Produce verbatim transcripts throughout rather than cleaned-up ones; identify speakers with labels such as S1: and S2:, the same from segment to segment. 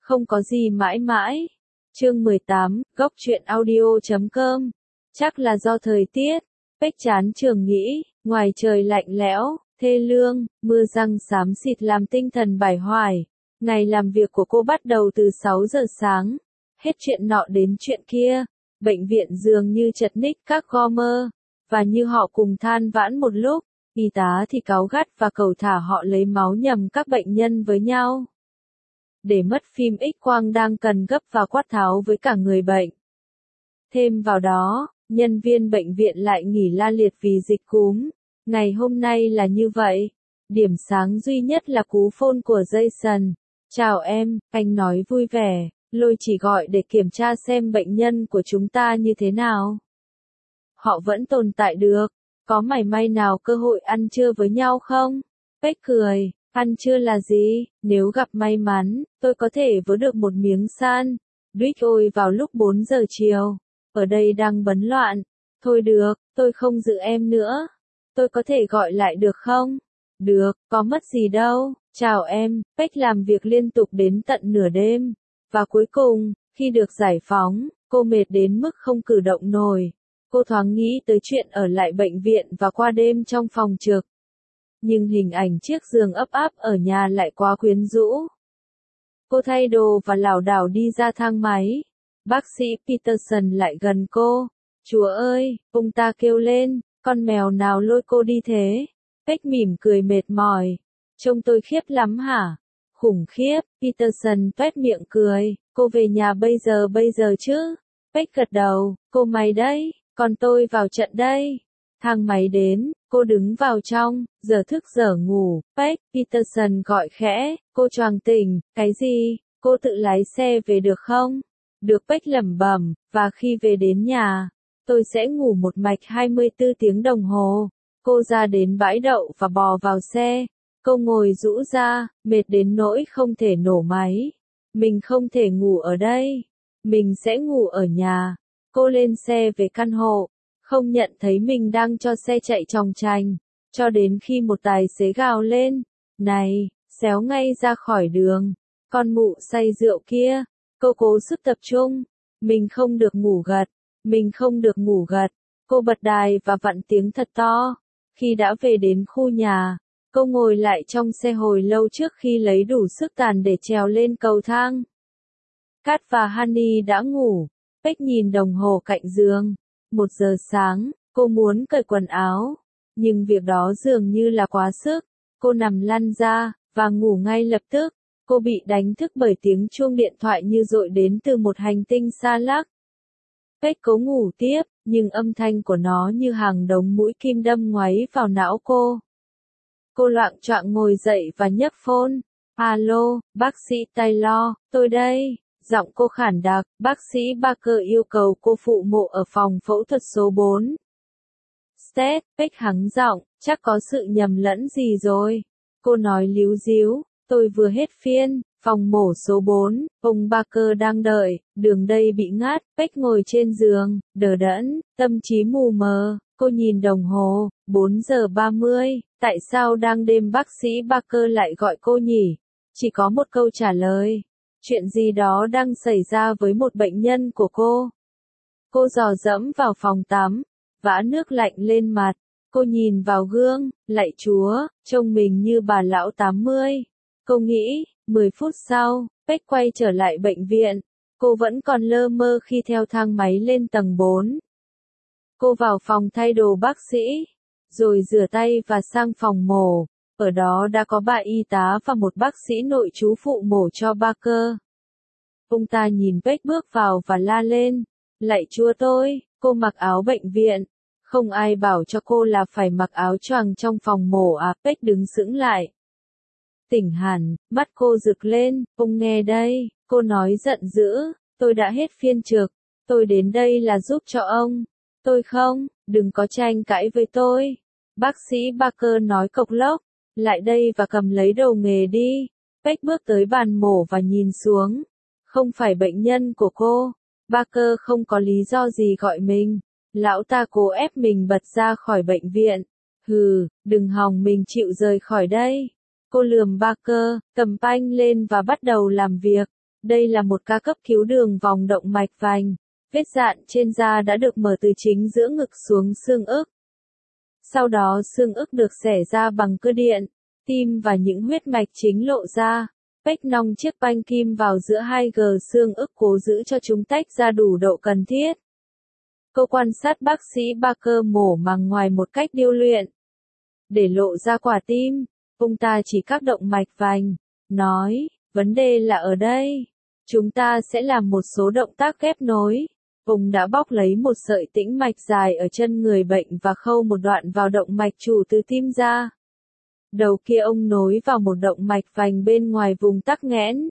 S1: Không có gì mãi mãi. Chương mười tám, góc truyện audio chấm com. Chắc là do thời tiết. Bách chán trường nghĩ, ngoài trời lạnh lẽo, thê lương, mưa răng xám xịt làm tinh thần bải hoài. Ngày làm việc của cô bắt đầu từ sáu giờ sáng. Hết chuyện nọ đến chuyện kia. Bệnh viện dường như chật ních các gomer. Và như họ cùng than vãn một lúc, y tá thì cáu gắt và cầu thả họ lấy máu nhầm các bệnh nhân với nhau. Để mất phim X-quang đang cần gấp và quát tháo với cả người bệnh. Thêm vào đó, nhân viên bệnh viện lại nghỉ la liệt vì dịch cúm. Ngày hôm nay là như vậy. Điểm sáng duy nhất là cú phone của Jason. Chào em, anh nói vui vẻ, lôi chỉ gọi để kiểm tra xem bệnh nhân của chúng ta như thế nào. Họ vẫn tồn tại được, có mảy may nào cơ hội ăn trưa với nhau không? Beck cười, ăn trưa là gì, nếu gặp may mắn, tôi có thể vớ được một miếng san. Dwight ôi vào lúc bốn giờ chiều, ở đây đang bấn loạn. Thôi được, tôi không giữ em nữa. Tôi có thể gọi lại được không? Được, có mất gì đâu. Chào em, Beck làm việc liên tục đến tận nửa đêm. Và cuối cùng, khi được giải phóng, cô mệt đến mức không cử động nổi. Cô thoáng nghĩ tới chuyện ở lại bệnh viện và qua đêm trong phòng trực. Nhưng hình ảnh chiếc giường ấp áp ở nhà lại quá quyến rũ. Cô thay đồ và lảo đảo đi ra thang máy. Bác sĩ Peterson lại gần cô. Chúa ơi, ông ta kêu lên, con mèo nào lôi cô đi thế? Beck mỉm cười mệt mỏi. Trông tôi khiếp lắm hả? Khủng khiếp, Peterson tuét miệng cười. Cô về nhà bây giờ bây giờ chứ? Beck gật đầu, cô mày đấy, còn tôi vào trận đây. Thang máy đến, cô đứng vào trong, giờ thức giờ ngủ. Beck, Peterson gọi khẽ, cô choàng tỉnh, cái gì? Cô tự lái xe về được không? Được, Beck lẩm bẩm, và khi về đến nhà, tôi sẽ ngủ một mạch hai mươi tư tiếng đồng hồ. Cô ra đến bãi đậu và bò vào xe. Cô ngồi rũ ra, mệt đến nỗi không thể nổ máy. Mình không thể ngủ ở đây. Mình sẽ ngủ ở nhà. Cô lên xe về căn hộ, không nhận thấy mình đang cho xe chạy chòng chành, cho đến khi một tài xế gào lên, này, xéo ngay ra khỏi đường, con mụ say rượu kia. Cô cố sức tập trung, mình không được ngủ gật, mình không được ngủ gật. Cô bật đài và vặn tiếng thật to. Khi đã về đến khu nhà, cô ngồi lại trong xe hồi lâu trước khi lấy đủ sức tàn để trèo lên cầu thang. Kat và Honey đã ngủ. Beck nhìn đồng hồ cạnh giường. Một giờ sáng, cô muốn cởi quần áo. Nhưng việc đó dường như là quá sức. Cô nằm lăn ra, và ngủ ngay lập tức. Cô bị đánh thức bởi tiếng chuông điện thoại như dội đến từ một hành tinh xa lắc. Beck cố ngủ tiếp, nhưng âm thanh của nó như hàng đống mũi kim đâm ngoáy vào não cô. Cô loạng choạng ngồi dậy và nhấc phone. Alo, bác sĩ Taylor, tôi đây. Giọng cô khản đặc, bác sĩ Barker yêu cầu cô phụ mộ ở phòng phẫu thuật số bốn. Stet, Beck hắng giọng, chắc có sự nhầm lẫn gì rồi. Cô nói líu díu, tôi vừa hết phiên, phòng mổ số bốn, ông Barker đang đợi, đường đây bị ngắt. Beck ngồi trên giường, đờ đẫn, tâm trí mù mờ, cô nhìn đồng hồ, bốn giờ ba mươi, tại sao đang đêm bác sĩ Barker lại gọi cô nhỉ? Chỉ có một câu trả lời. Chuyện gì đó đang xảy ra với một bệnh nhân của cô. Cô dò dẫm vào phòng tắm, vã nước lạnh lên mặt. Cô nhìn vào gương, lạy Chúa, trông mình như bà lão tám mươi. Cô nghĩ, mười phút sau, Beck quay trở lại bệnh viện. Cô vẫn còn lơ mơ khi theo thang máy lên tầng bốn. Cô vào phòng thay đồ bác sĩ, rồi rửa tay và sang phòng mổ. Ở đó đã có ba y tá và một bác sĩ nội trú phụ mổ cho Barker. Ông ta nhìn Beck bước vào và la lên. Lạy Chúa tôi, cô mặc áo bệnh viện. Không ai bảo cho cô là phải mặc áo choàng trong phòng mổ à? Beck đứng sững lại. Tỉnh hẳn, mắt cô rực lên. Ông nghe đây, cô nói giận dữ. Tôi đã hết phiên trực. Tôi đến đây là giúp cho ông. Tôi không, đừng có tranh cãi với tôi. Bác sĩ Barker nói cộc lốc. Lại đây và cầm lấy đồ nghề đi. Beck bước tới bàn mổ và nhìn xuống. Không phải bệnh nhân của cô. Barker không có lý do gì gọi mình. Lão ta cố ép mình bật ra khỏi bệnh viện. Hừ, đừng hòng mình chịu rời khỏi đây. Cô lườm Barker, cầm panh lên và bắt đầu làm việc. Đây là một ca cấp cứu đường vòng động mạch vành. Vết dạn trên da đã được mở từ chính giữa ngực xuống xương ức. Sau đó xương ức được xẻ ra bằng cơ điện, tim và những huyết mạch chính lộ ra. Pech nong chiếc banh kim vào giữa hai gờ xương ức cố giữ cho chúng tách ra đủ độ cần thiết. Cô quan sát bác sĩ Barker mổ màng ngoài một cách điêu luyện. Để lộ ra quả tim, ông ta chỉ các động mạch vành, nói, vấn đề là ở đây. Chúng ta sẽ làm một số động tác ghép nối. Ông đã bóc lấy một sợi tĩnh mạch dài ở chân người bệnh và khâu một đoạn vào động mạch chủ từ tim ra. Đầu kia ông nối vào một động mạch vành bên ngoài vùng tắc nghẽn.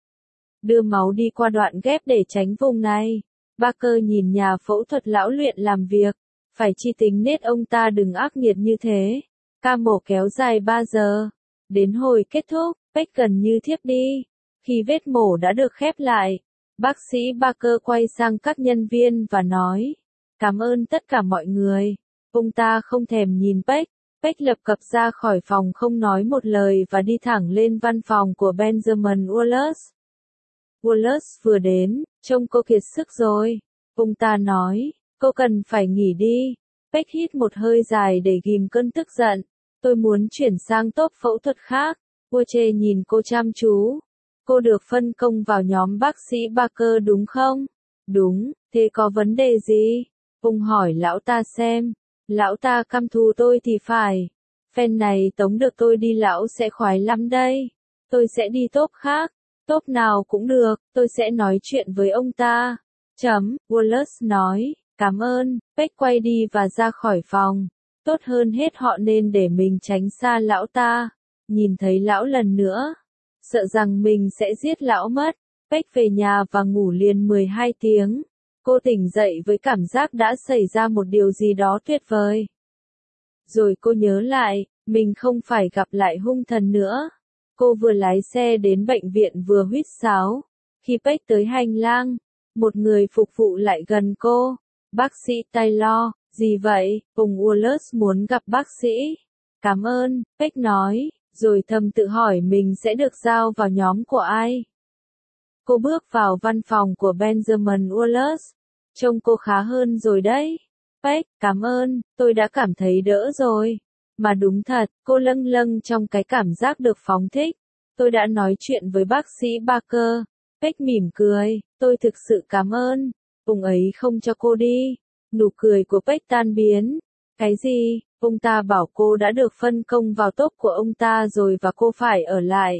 S1: Đưa máu đi qua đoạn ghép để tránh vùng này. Barker nhìn nhà phẫu thuật lão luyện làm việc. Phải chi tính nết ông ta đừng ác nghiệt như thế. Ca mổ kéo dài ba giờ. Đến hồi kết thúc, Pech gần như thiếp đi. Khi vết mổ đã được khép lại, bác sĩ Barker quay sang các nhân viên và nói, cảm ơn tất cả mọi người. Ông ta không thèm nhìn Pech. Pech lập cập ra khỏi phòng không nói một lời và đi thẳng lên văn phòng của Benjamin Wallace. Wallace vừa đến, trông cô kiệt sức rồi. Ông ta nói, cô cần phải nghỉ đi. Pech hít một hơi dài để ghim cơn tức giận. Tôi muốn chuyển sang tốp phẫu thuật khác. Wache nhìn cô chăm chú. Cô được phân công vào nhóm bác sĩ Barker đúng không? Đúng, thế có vấn đề gì? Ông hỏi lão ta xem. Lão ta căm thù tôi thì phải. Phen này tống được tôi đi lão sẽ khoái lắm đây. Tôi sẽ đi tốp khác. Tốp nào cũng được, tôi sẽ nói chuyện với ông ta. Chấm, Wallace nói, cảm ơn. Pech quay đi và ra khỏi phòng. Tốt hơn hết họ nên để mình tránh xa lão ta. Nhìn thấy lão lần nữa. Sợ rằng mình sẽ giết lão mất. Pech về nhà và ngủ liền mười hai tiếng. Cô tỉnh dậy với cảm giác đã xảy ra một điều gì đó tuyệt vời. Rồi cô nhớ lại, mình không phải gặp lại hung thần nữa. Cô vừa lái xe đến bệnh viện vừa huýt sáo. Khi Pech tới hành lang, một người phục vụ lại gần cô. Bác sĩ Taylor, gì vậy? Ông Wallace muốn gặp bác sĩ. Cảm ơn, Pech nói, rồi thầm tự hỏi mình sẽ được giao vào nhóm của ai. Cô bước vào văn phòng của Benjamin Wallace. Trông cô khá hơn rồi đấy. Pech, cảm ơn, tôi đã cảm thấy đỡ rồi. Mà đúng thật, cô lâng lâng trong cái cảm giác được phóng thích. Tôi đã nói chuyện với bác sĩ Barker. Pech mỉm cười, tôi thực sự cảm ơn. Ông ấy không cho cô đi. Nụ cười của Pech tan biến. Cái gì? Ông ta bảo cô đã được phân công vào tốp của ông ta rồi và cô phải ở lại.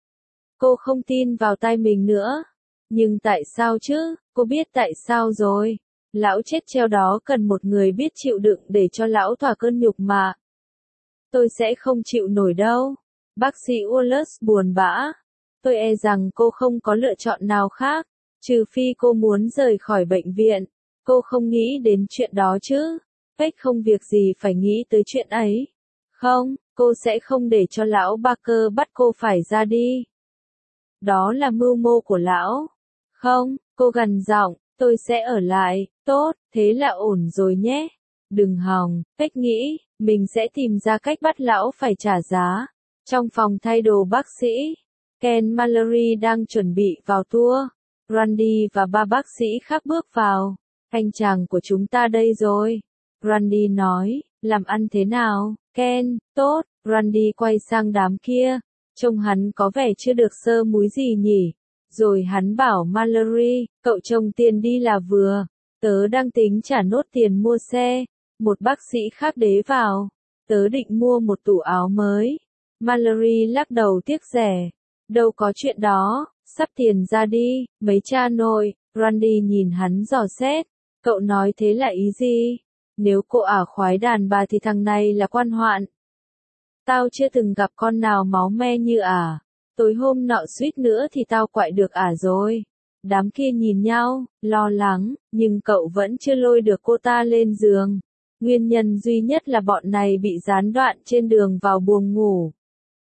S1: Cô không tin vào tai mình nữa. Nhưng tại sao chứ? Cô biết tại sao rồi. Lão chết treo đó cần một người biết chịu đựng để cho lão thỏa cơn nhục mà. Tôi sẽ không chịu nổi đâu. Bác sĩ Wallace buồn bã. Tôi e rằng cô không có lựa chọn nào khác, trừ phi cô muốn rời khỏi bệnh viện. Cô không nghĩ đến chuyện đó chứ? Pech không việc gì phải nghĩ tới chuyện ấy. Không, cô sẽ không để cho lão Barker bắt cô phải ra đi. Đó là mưu mô của lão. Không, cô gằn giọng, tôi sẽ ở lại. Tốt, thế là ổn rồi nhé. Đừng hòng, Pech nghĩ, mình sẽ tìm ra cách bắt lão phải trả giá. Trong phòng thay đồ bác sĩ, Ken Mallory đang chuẩn bị vào tour. Randy và ba bác sĩ khác bước vào. Anh chàng của chúng ta đây rồi. Randy nói, làm ăn thế nào, Ken? Tốt. Randy quay sang đám kia. Trông hắn có vẻ chưa được sơ múi gì nhỉ. Rồi hắn bảo Mallory, cậu trông tiền đi là vừa. Tớ đang tính trả nốt tiền mua xe. Một bác sĩ khác đế vào. Tớ định mua một tủ áo mới. Mallory lắc đầu tiếc rẻ. Đâu có chuyện đó, sắp tiền ra đi, mấy cha nội. Randy nhìn hắn dò xét. Cậu nói thế là ý gì? Nếu cô ả khoái đàn bà thì thằng này là quan hoạn. Tao chưa từng gặp con nào máu me như ả. Tối hôm nọ suýt nữa thì tao quại được ả rồi. Đám kia nhìn nhau, lo lắng, nhưng cậu vẫn chưa lôi được cô ta lên giường. Nguyên nhân duy nhất là bọn này bị gián đoạn trên đường vào buồng ngủ.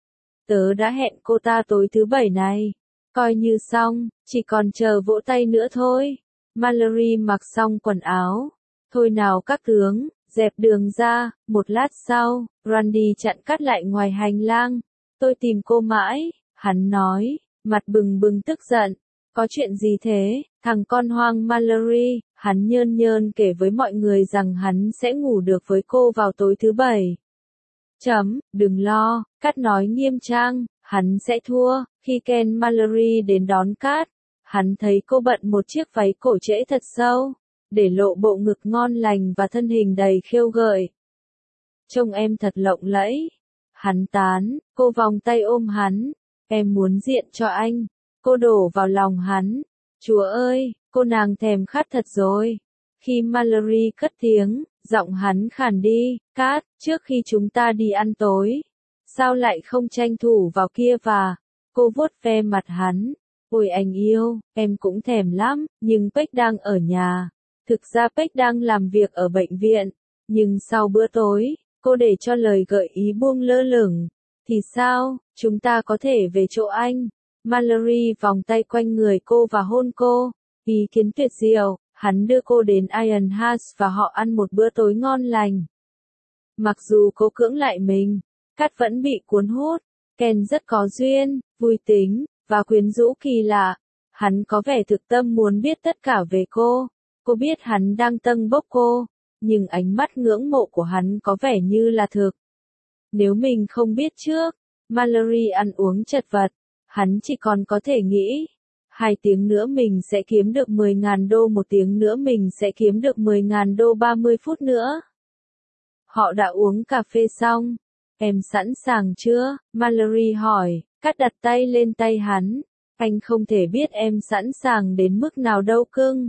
S1: Tớ đã hẹn cô ta tối thứ bảy này. Coi như xong, chỉ còn chờ vỗ tay nữa thôi. Mallory mặc xong quần áo. Thôi nào các tướng, dẹp đường ra. Một lát sau, Randy chặn cắt lại ngoài hành lang. Tôi tìm cô mãi, hắn nói, mặt bừng bừng tức giận. Có chuyện gì thế, thằng con hoang Mallory, hắn nhơn nhơn kể với mọi người rằng hắn sẽ ngủ được với cô vào tối thứ bảy. Chấm, đừng lo, Cát nói nghiêm trang, hắn sẽ thua. Khi Ken Mallory đến đón Cát, hắn thấy cô bận một chiếc váy cổ trễ thật sâu, để lộ bộ ngực ngon lành và thân hình đầy khiêu gợi. Trông em thật lộng lẫy. Hắn tán, cô vòng tay ôm hắn. Em muốn diện cho anh. Cô đổ vào lòng hắn. Chúa ơi, cô nàng thèm khát thật rồi. Khi Mallory cất tiếng, giọng hắn khàn đi, Cát, trước khi chúng ta đi ăn tối, sao lại không tranh thủ vào kia và... Cô vuốt ve mặt hắn. Ôi anh yêu, em cũng thèm lắm, nhưng Peck đang ở nhà. Thực ra Peck đang làm việc ở bệnh viện. Nhưng sau bữa tối, cô để cho lời gợi ý buông lơ lửng. Thì sao, chúng ta có thể về chỗ anh. Mallory vòng tay quanh người cô và hôn cô. Ý kiến tuyệt diệu, hắn đưa cô đến Iron House và họ ăn một bữa tối ngon lành. Mặc dù cô cưỡng lại mình, Cát vẫn bị cuốn hút. Ken rất có duyên, vui tính, và quyến rũ kỳ lạ. Hắn có vẻ thực tâm muốn biết tất cả về cô. Cô biết hắn đang tâng bốc cô, nhưng ánh mắt ngưỡng mộ của hắn có vẻ như là thực. Nếu mình không biết trước, Mallory ăn uống chật vật, hắn chỉ còn có thể nghĩ. Hai tiếng nữa mình sẽ kiếm được mười ngàn đô, một tiếng nữa mình sẽ kiếm được mười ngàn đô, ba mươi phút nữa. Họ đã uống cà phê xong. Em sẵn sàng chưa? Mallory hỏi. Cát đặt tay lên tay hắn. Anh không thể biết em sẵn sàng đến mức nào đâu cưng.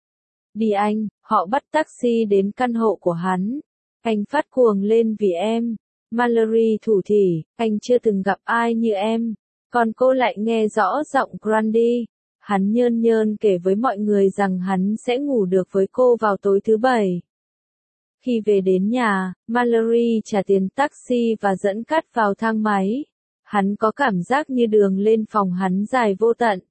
S1: Đi anh, họ bắt taxi đến căn hộ của hắn. Anh phát cuồng lên vì em. Mallory thủ thỉ, anh chưa từng gặp ai như em. Còn cô lại nghe rõ giọng Grundy. Hắn nhơn nhơn kể với mọi người rằng hắn sẽ ngủ được với cô vào tối thứ bảy. Khi về đến nhà, Mallory trả tiền taxi và dẫn Cát vào thang máy. Hắn có cảm giác như đường lên phòng hắn dài vô tận.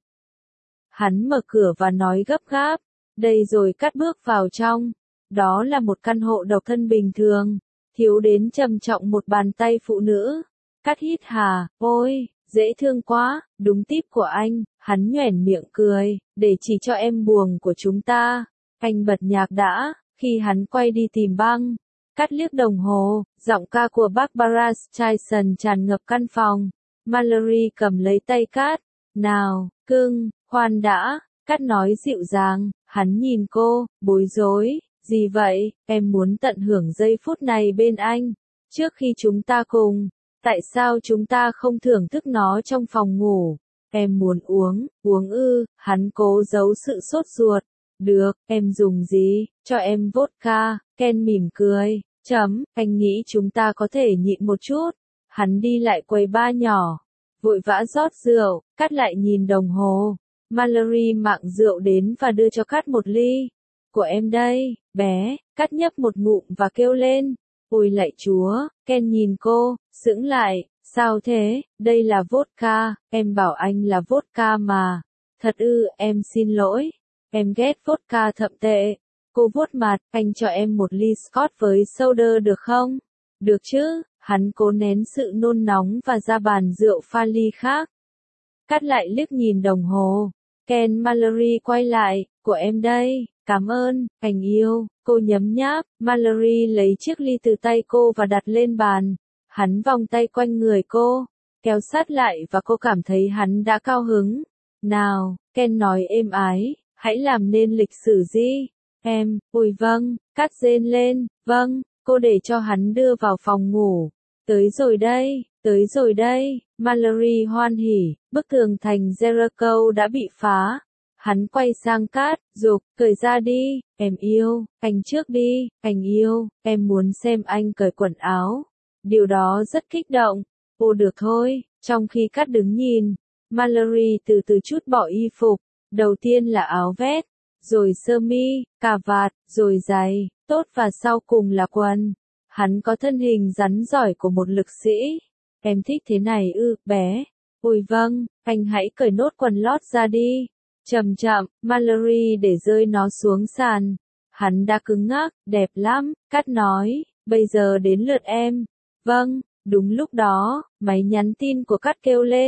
S1: Hắn mở cửa và nói gấp gáp. Đây rồi Cát bước vào trong. Đó là một căn hộ độc thân bình thường. Thiếu đến trầm trọng một bàn tay phụ nữ. Cát hít hà, ôi, dễ thương quá, đúng típ của anh. Hắn nhoẻn miệng cười, để chỉ cho em buồng của chúng ta. Anh bật nhạc đã. Khi hắn quay đi tìm băng, Cát liếc đồng hồ, giọng ca của Barbara Streisand tràn ngập căn phòng. Mallory cầm lấy tay Cát. Nào, cưng, khoan đã, Cát nói dịu dàng. Hắn nhìn cô, bối rối. Gì vậy, em muốn tận hưởng giây phút này bên anh. Trước khi chúng ta cùng, tại sao chúng ta không thưởng thức nó trong phòng ngủ? Em muốn uống, uống ư, hắn cố giấu sự sốt ruột. Được, em dùng gì, cho em vodka. Ken mỉm cười, chấm, anh nghĩ chúng ta có thể nhịn một chút. Hắn đi lại quầy bar nhỏ, vội vã rót rượu. Cát lại nhìn đồng hồ. Mallory mang rượu đến và đưa cho Cát một ly. Của em đây, bé. Cát nhấp một ngụm và kêu lên. Ôi lạy chúa, Ken nhìn cô, sững lại. Sao thế, đây là vodka, em bảo anh là vodka mà. Thật ư, em xin lỗi. Em ghét vodka thậm tệ. Cô vuốt mặt, anh cho em một ly Scotch với soda được không? Được chứ, hắn cố nén sự nôn nóng và ra bàn rượu pha ly khác. Cát lại liếc nhìn đồng hồ. Ken Mallory quay lại, của em đây, cảm ơn, anh yêu, cô nhấm nháp. Mallory lấy chiếc ly từ tay cô và đặt lên bàn. Hắn vòng tay quanh người cô, kéo sát lại và cô cảm thấy hắn đã cao hứng. Nào, Ken nói êm ái, hãy làm nên lịch sử đi. Em, ôi vâng, Cát rên lên, vâng, cô để cho hắn đưa vào phòng ngủ. Tới rồi đây, tới rồi đây, Mallory hoan hỉ, bức tường thành Jericho đã bị phá. Hắn quay sang Cát, giục, cởi ra đi, em yêu, anh trước đi, anh yêu, em muốn xem anh cởi quần áo. Điều đó rất kích động. Ô được thôi, trong khi Cát đứng nhìn, Mallory từ từ trút bỏ y phục. Đầu tiên là áo vest, rồi sơ mi, cà vạt, rồi giày, tốt và sau cùng là quần. Hắn có thân hình rắn giỏi của một lực sĩ. Em thích thế này ư, bé. Ôi vâng, anh hãy cởi nốt quần lót ra đi. Chậm chậm, Mallory để rơi nó xuống sàn. Hắn đã cứng ngắc, đẹp lắm, Cát nói, bây giờ đến lượt em. Vâng, đúng lúc đó, máy nhắn tin của Cát kêu lên.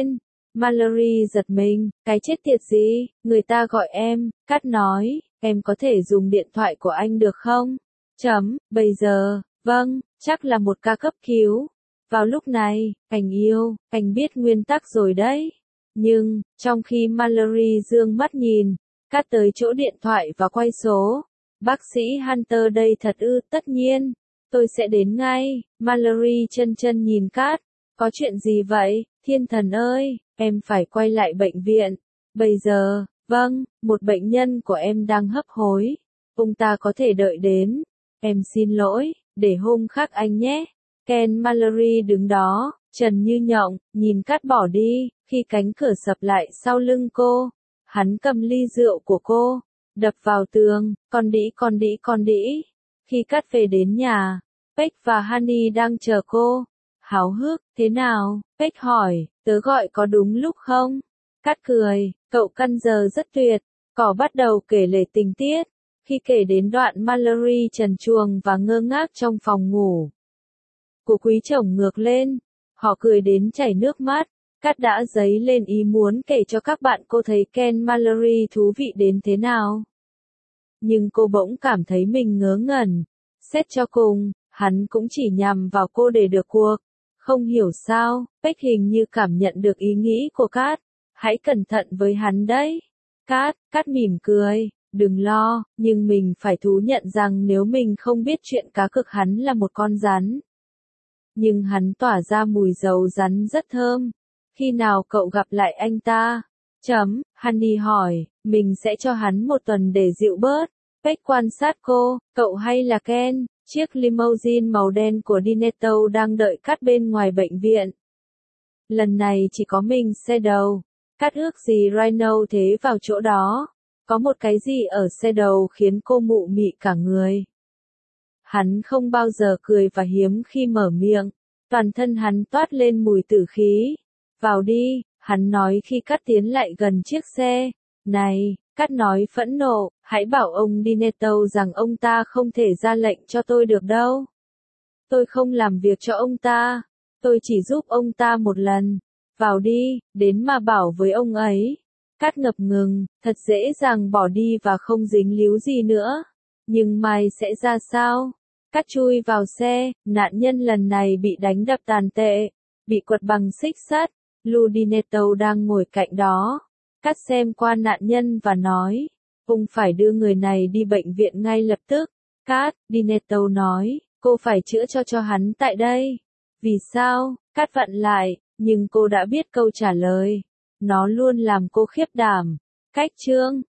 S1: Mallory giật mình, cái chết tiệt gì, người ta gọi em, Cát nói, em có thể dùng điện thoại của anh được không? Chấm, bây giờ, vâng, chắc là một ca cấp cứu. Vào lúc này, anh yêu, anh biết nguyên tắc rồi đấy. Nhưng, trong khi Mallory dương mắt nhìn, Cát tới chỗ điện thoại và quay số. Bác sĩ Hunter đây thật ư, tất nhiên. Tôi sẽ đến ngay. Mallory chân chân nhìn Cát. Có chuyện gì vậy, thiên thần ơi, em phải quay lại bệnh viện. Bây giờ, vâng, một bệnh nhân của em đang hấp hối. Ông ta có thể đợi đến. Em xin lỗi, để hôm khác anh nhé. Ken Mallory đứng đó, trần như nhộng, nhìn Cát bỏ đi, khi cánh cửa sập lại sau lưng cô. Hắn cầm ly rượu của cô, đập vào tường, con đĩ con đĩ con đĩ. Khi Cát về đến nhà, Peck và Honey đang chờ cô. Háo hức, thế nào? Peck hỏi, tớ gọi có đúng lúc không? Cát cười, cậu căn giờ rất tuyệt. Cỏ bắt đầu kể lể tình tiết. Khi kể đến đoạn Mallory trần truồng và ngơ ngác trong phòng ngủ của quý chồng ngược lên, họ cười đến chảy nước mắt. Cát đã dấy lên ý muốn kể cho các bạn cô thấy Ken Mallory thú vị đến thế nào. Nhưng cô bỗng cảm thấy mình ngớ ngẩn. Xét cho cùng, hắn cũng chỉ nhằm vào cô để được cuộc. Không hiểu sao, Peck hình như cảm nhận được ý nghĩ của Cát. Hãy cẩn thận với hắn đấy. Cát, Cát mỉm cười, đừng lo, nhưng mình phải thú nhận rằng nếu mình không biết chuyện cá cược hắn là một con rắn. Nhưng hắn tỏa ra mùi dầu rắn rất thơm. Khi nào cậu gặp lại anh ta? Chấm, Honey hỏi, mình sẽ cho hắn một tuần để dịu bớt. Peck quan sát cô, cậu hay là Ken? Chiếc limousine màu đen của Dinetto đang đợi Cát bên ngoài bệnh viện. Lần này chỉ có mình xe đầu. Cát ước gì Rhino thế vào chỗ đó. Có một cái gì ở xe đầu khiến cô mụ mị cả người. Hắn không bao giờ cười và hiếm khi mở miệng. Toàn thân hắn toát lên mùi tử khí. Vào đi, hắn nói khi Cát tiến lại gần chiếc xe. Này, Cát nói phẫn nộ, hãy bảo ông Dinetto rằng ông ta không thể ra lệnh cho tôi được đâu. Tôi không làm việc cho ông ta. Tôi chỉ giúp ông ta một lần. Vào đi, đến mà bảo với ông ấy. Cát ngập ngừng, thật dễ dàng bỏ đi và không dính líu gì nữa. Nhưng mai sẽ ra sao? Cát chui vào xe, nạn nhân lần này bị đánh đập tàn tệ, bị quật bằng xích sắt. Lou Dinetto đang ngồi cạnh đó. Cát xem qua nạn nhân và nói, ông phải đưa người này đi bệnh viện ngay lập tức. Cát, Dinetto nói, cô phải chữa cho cho hắn tại đây. Vì sao? Cát vặn lại, nhưng cô đã biết câu trả lời. Nó luôn làm cô khiếp đảm. Cách chương